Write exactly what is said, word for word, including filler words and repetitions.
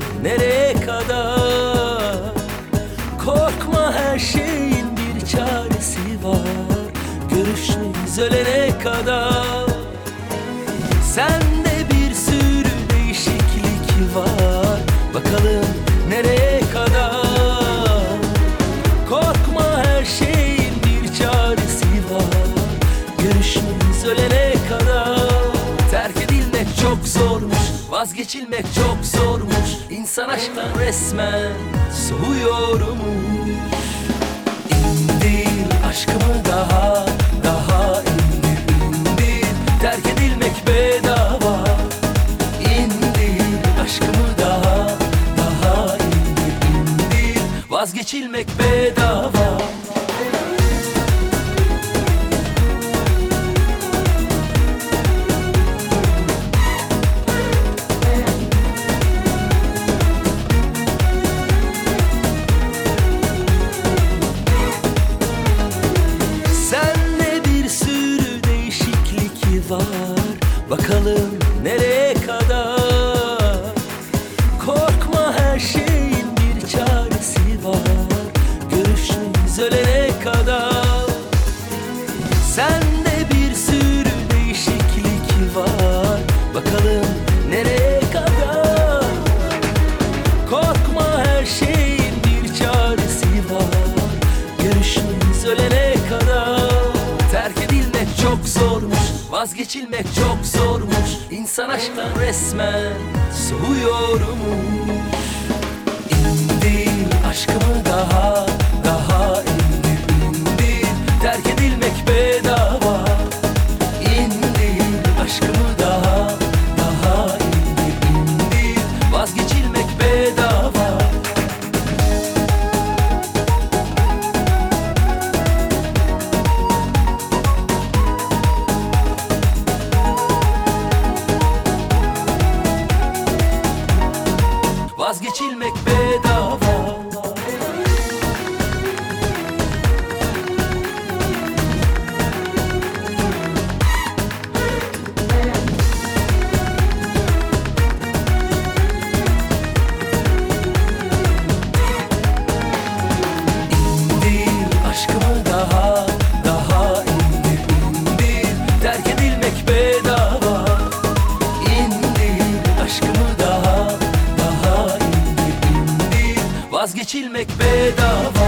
nereye kadar? Korkma, her şeyin bir çaresi var. Görüşmeyiz ölene kadar. Sende bir sürü değişiklik var. Bakalım nereye kadar? Korkma, her şeyin bir çaresi var. Görüşmeyiz ölene kadar. Terk edilmek çok zormuş, vazgeçilmek çok zormuş. İnsan aşktan resmen soğuyormuş. İndir aşkımı daha, daha indir, indir. Terk edilmek bedava. İndir aşkımı daha, daha indir, indir. Vazgeçilmek bedava. Bakalım nereye kadar? Korkma, her şeyin bir çaresi var. Görüşmeyiz ölene kadar. Sende bir sürü değişiklik var. Bakalım nereye kadar? Korkma, her şeyin bir çaresi var. Görüşmeyiz ölene kadar. Terk edilmek çok zormuş, vazgeçilmek çok zormuş. İnsan aşktan resmen soğuyormuş. İndir aşkımı daha, daha indir, indir. Terk edilmek bedava. İndir aşkımı daha, daha indir, indir. Vazgeçilmek bedava. Vazgeçilmek bedava. İndir aşkımı daha, daha indir, indir. Terk edilmek bedava. İndir aşkımı daha, vazgeçilmek bedava.